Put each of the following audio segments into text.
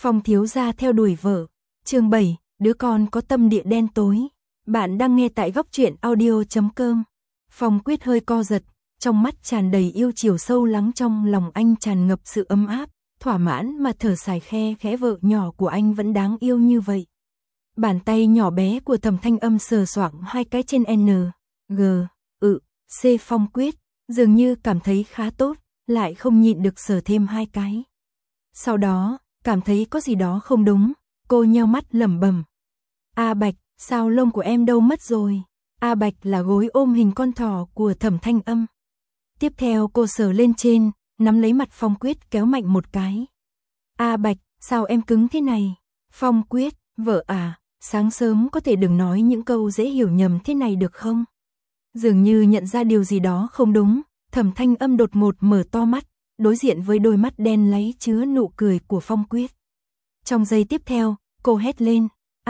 Phong thiếu gia theo đuổi vợ. Chương 7, đứa con có tâm địa đen tối. Bạn đang nghe tại góc truyện audio.com. Phong Quyết hơi co giật, trong mắt tràn đầy yêu chiều sâu lắng, trong lòng anh tràn ngập sự ấm áp, thỏa mãn mà thở dài khe khẽ, vợ nhỏ của anh vẫn đáng yêu như vậy. Bàn tay nhỏ bé của Thẩm Thanh Âm sờ soạng hai cái trên N, G, C. Phong Quyết dường như cảm thấy khá tốt, lại không nhịn được sờ thêm hai cái. Sau đó, cảm thấy có gì đó không đúng, cô nheo mắt lẩm bẩm. A Bạch, sao lông của em đâu mất rồi? A Bạch là gối ôm hình con thỏ của Thẩm Thanh Âm. Tiếp theo cô sờ lên trên, nắm lấy mặt Phong Quyết kéo mạnh một cái. A Bạch, sao em cứng thế này? Phong Quyết, vợ à, sáng sớm có thể đừng nói những câu dễ hiểu nhầm thế này được không? Dường như nhận ra điều gì đó không đúng, Thẩm Thanh Âm đột ngột mở to mắt, đối diện với đôi mắt đen láy chứa nụ cười của Phong Quyết. Trong giây tiếp theo, cô hét lên,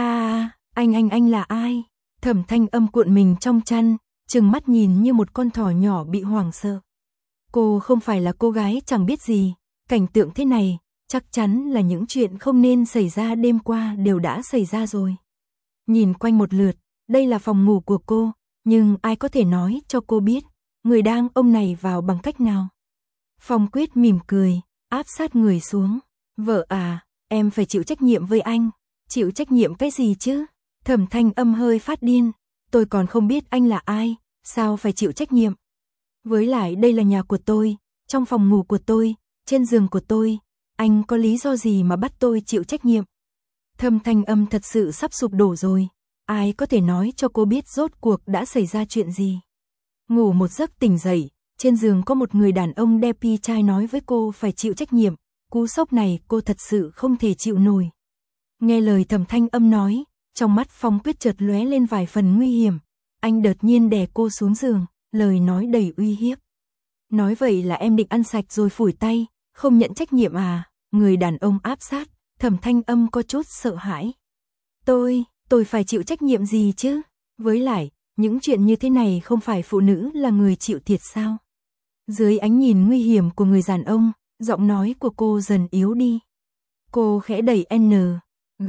anh là ai? Thẩm Thanh Âm cuộn mình trong chăn, trừng mắt nhìn như một con thỏ nhỏ bị hoảng sợ. Cô không phải là cô gái chẳng biết gì, cảnh tượng thế này, chắc chắn là những chuyện không nên xảy ra đêm qua đều đã xảy ra rồi. Nhìn quanh một lượt, đây là phòng ngủ của cô, nhưng ai có thể nói cho cô biết, người đang ôm này vào bằng cách nào? Phong Quyết mỉm cười, áp sát người xuống. Vợ à, em phải chịu trách nhiệm với anh. Chịu trách nhiệm cái gì chứ? Thẩm Thanh Âm hơi phát điên. Tôi còn không biết anh là ai, sao phải chịu trách nhiệm? Với lại đây là nhà của tôi, trong phòng ngủ của tôi, trên giường của tôi. Anh có lý do gì mà bắt tôi chịu trách nhiệm? Thẩm Thanh Âm thật sự sắp sụp đổ rồi. Ai có thể nói cho cô biết rốt cuộc đã xảy ra chuyện gì? Ngủ một giấc tỉnh dậy, trên giường có một người đàn ông đẹp trai nói với cô phải chịu trách nhiệm. Cú sốc này cô thật sự không thể chịu nổi. Nghe lời Thẩm Thanh Âm nói, trong mắt Phong Quyết chợt lóe lên vài phần nguy hiểm. Anh đột nhiên đè cô xuống giường, lời nói đầy uy hiếp. Nói vậy là em định ăn sạch rồi phủi tay, không nhận trách nhiệm à? Người đàn ông áp sát, Thẩm Thanh Âm có chút sợ hãi. Tôi phải chịu trách nhiệm gì chứ? Với lại, những chuyện như thế này không phải phụ nữ là người chịu thiệt sao? Dưới ánh nhìn nguy hiểm của người đàn ông, giọng nói của cô dần yếu đi. Cô khẽ đẩy N, G,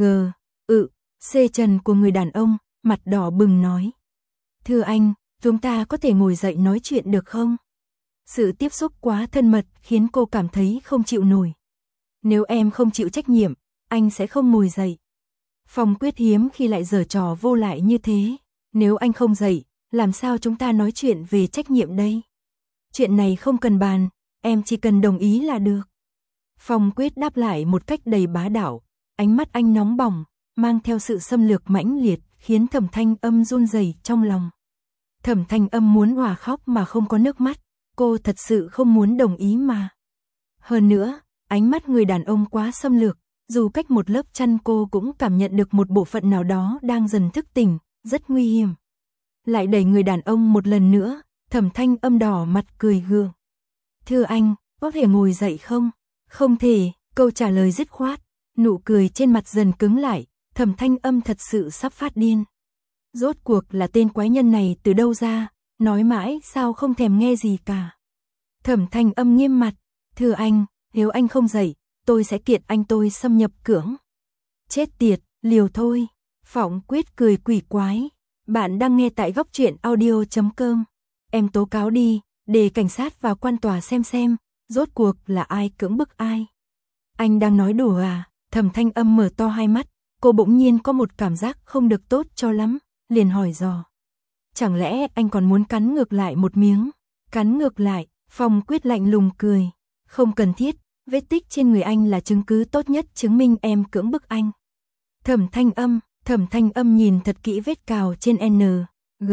C chân của người đàn ông, mặt đỏ bừng nói. Thưa anh, chúng ta có thể ngồi dậy nói chuyện được không? Sự tiếp xúc quá thân mật khiến cô cảm thấy không chịu nổi. Nếu em không chịu trách nhiệm, anh sẽ không ngồi dậy. Phong Quyết hiếm khi lại giở trò vô lại như thế. Nếu anh không dậy, làm sao chúng ta nói chuyện về trách nhiệm đây? Chuyện này không cần bàn, em chỉ cần đồng ý là được. Phong Quyết đáp lại một cách đầy bá đạo, ánh mắt anh nóng bỏng, mang theo sự xâm lược mãnh liệt, khiến Thẩm Thanh Âm run rẩy trong lòng. Thẩm Thanh Âm muốn òa khóc mà không có nước mắt, cô thật sự không muốn đồng ý mà. Hơn nữa, ánh mắt người đàn ông quá xâm lược, dù cách một lớp chăn cô cũng cảm nhận được một bộ phận nào đó đang dần thức tỉnh, rất nguy hiểm. Lại đẩy người đàn ông một lần nữa, Thẩm Thanh Âm đỏ mặt cười gượng. Thưa anh, có thể ngồi dậy không? Không thể, câu trả lời dứt khoát, nụ cười trên mặt dần cứng lại, Thẩm Thanh Âm thật sự sắp phát điên. Rốt cuộc là tên quái nhân này từ đâu ra, nói mãi sao không thèm nghe gì cả. Thẩm Thanh Âm nghiêm mặt, thưa anh, nếu anh không dậy, tôi sẽ kiện anh tôi xâm nhập cưỡng. Chết tiệt, liều thôi. Phong Quyết cười quỷ quái. Bạn đang nghe tại góc truyện audio.com. Em tố cáo đi, để cảnh sát vào quan tòa xem, rốt cuộc là ai cưỡng bức ai. Anh đang nói đùa à? Thẩm Thanh Âm mở to hai mắt, cô bỗng nhiên có một cảm giác không được tốt cho lắm, liền hỏi dò. Chẳng lẽ anh còn muốn cắn ngược lại một miếng? Cắn ngược lại, Phong Quyết lạnh lùng cười. Không cần thiết, vết tích trên người anh là chứng cứ tốt nhất chứng minh em cưỡng bức anh. Thẩm Thanh Âm nhìn thật kỹ vết cào trên N, G,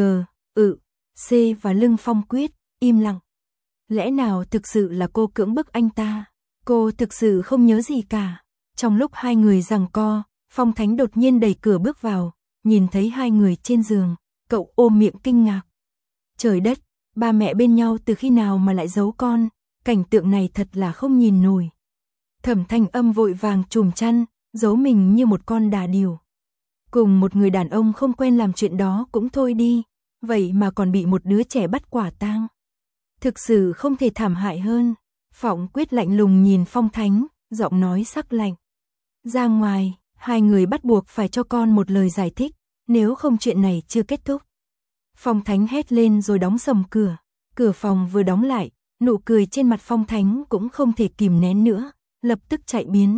C và lưng Phong Quyết, im lặng. Lẽ nào thực sự là cô cưỡng bức anh ta? Cô thực sự không nhớ gì cả. Trong lúc hai người giằng co, Phong Thánh đột nhiên đẩy cửa bước vào, nhìn thấy hai người trên giường, cậu ôm miệng kinh ngạc. Trời đất, ba mẹ bên nhau từ khi nào mà lại giấu con, cảnh tượng này thật là không nhìn nổi. Thẩm Thanh Âm vội vàng trùm chăn, giấu mình như một con đà điểu. Cùng một người đàn ông không quen làm chuyện đó cũng thôi đi, vậy mà còn bị một đứa trẻ bắt quả tang. Thực sự không thể thảm hại hơn. Phong Quyết lạnh lùng nhìn Phong Thánh, giọng nói sắc lạnh. Ra ngoài, hai người bắt buộc phải cho con một lời giải thích, nếu không chuyện này chưa kết thúc. Phong Thánh hét lên rồi đóng sầm cửa. Cửa phòng vừa đóng lại, nụ cười trên mặt Phong Thánh cũng không thể kìm nén nữa, lập tức chạy biến.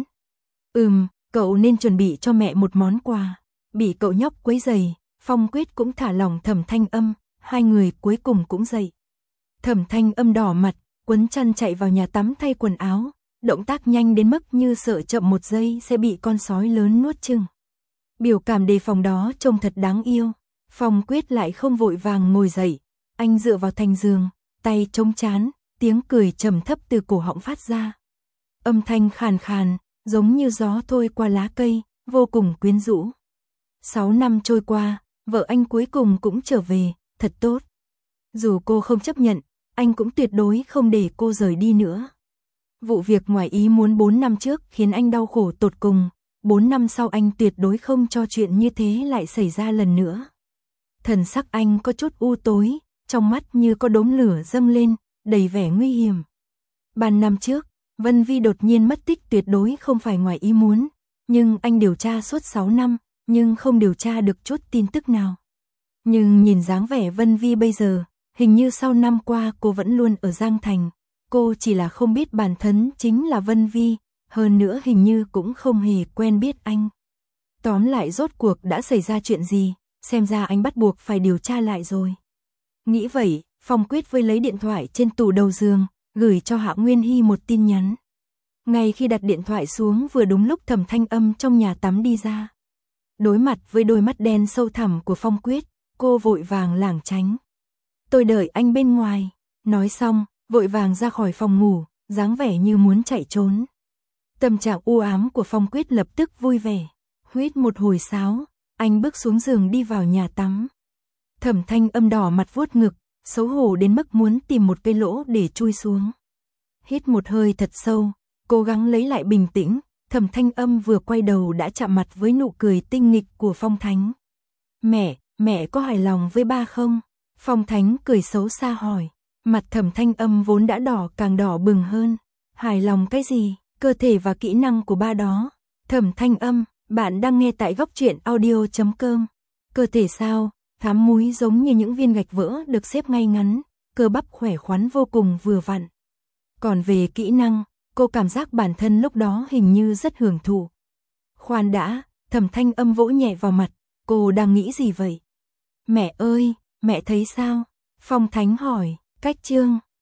Cậu nên chuẩn bị cho mẹ một món quà. Bị cậu nhóc quấy rầy, Phong Quyết cũng thả lỏng Thẩm Thanh Âm, hai người cuối cùng cũng dậy. Thẩm Thanh Âm đỏ mặt, quấn chăn chạy vào nhà tắm thay quần áo, động tác nhanh đến mức như sợ chậm một giây sẽ bị con sói lớn nuốt chửng. Biểu cảm đề phòng đó trông thật đáng yêu. Phong Quyết lại không vội vàng ngồi dậy, anh dựa vào thành giường, tay chống trán, tiếng cười trầm thấp từ cổ họng phát ra. Âm thanh khàn khàn, giống như gió thôi qua lá cây, vô cùng quyến rũ. 6 năm trôi qua, vợ anh cuối cùng cũng trở về, thật tốt. Dù cô không chấp nhận, anh cũng tuyệt đối không để cô rời đi nữa. Vụ việc ngoài ý muốn 4 năm trước khiến anh đau khổ tột cùng, 4 năm sau anh tuyệt đối không cho chuyện như thế lại xảy ra lần nữa. Thần sắc anh có chút u tối, trong mắt như có đốm lửa dâng lên, đầy vẻ nguy hiểm. 3 năm trước, Vân Vi đột nhiên mất tích tuyệt đối không phải ngoài ý muốn, nhưng anh điều tra suốt 6 năm, nhưng không điều tra được chút tin tức nào. Nhưng nhìn dáng vẻ Vân Vi bây giờ, hình như sau năm qua cô vẫn luôn ở Giang Thành, cô chỉ là không biết bản thân chính là Vân Vi, hơn nữa hình như cũng không hề quen biết anh. Tóm lại rốt cuộc đã xảy ra chuyện gì, xem ra anh bắt buộc phải điều tra lại rồi. Nghĩ vậy, Phong Quyết với lấy điện thoại trên tủ đầu giường, gửi cho Hạ Nguyên Hy một tin nhắn. Ngay khi đặt điện thoại xuống vừa đúng lúc Thẩm Thanh Âm trong nhà tắm đi ra. Đối mặt với đôi mắt đen sâu thẳm của Phong Quyết, cô vội vàng lảng tránh. Tôi đợi anh bên ngoài, nói xong, vội vàng ra khỏi phòng ngủ, dáng vẻ như muốn chạy trốn. Tâm trạng u ám của Phong Quyết lập tức vui vẻ, huýt một hồi sáo, anh bước xuống giường đi vào nhà tắm. Thẩm Thanh Âm đỏ mặt vuốt ngực, xấu hổ đến mức muốn tìm một cây lỗ để chui xuống. Hít một hơi thật sâu, cố gắng lấy lại bình tĩnh, Thẩm Thanh Âm vừa quay đầu đã chạm mặt với nụ cười tinh nghịch của Phong Thánh. Mẹ có hài lòng với ba không? Phong Thánh cười xấu xa hỏi. Mặt Thẩm Thanh Âm vốn đã đỏ càng đỏ bừng hơn. Hài lòng cái gì? Cơ thể và kỹ năng của ba đó. Thẩm Thanh Âm, bạn đang nghe tại góc truyện audio.com. Cơ thể sao? Thám múi giống như những viên gạch vỡ được xếp ngay ngắn, cơ bắp khỏe khoắn vô cùng vừa vặn. Còn về kỹ năng, cô cảm giác bản thân lúc đó hình như rất hưởng thụ. Khoan đã, Thẩm Thanh Âm vỗ nhẹ vào mặt, cô đang nghĩ gì vậy? Mẹ ơi, mẹ thấy sao? Phong Thánh hỏi, cách chương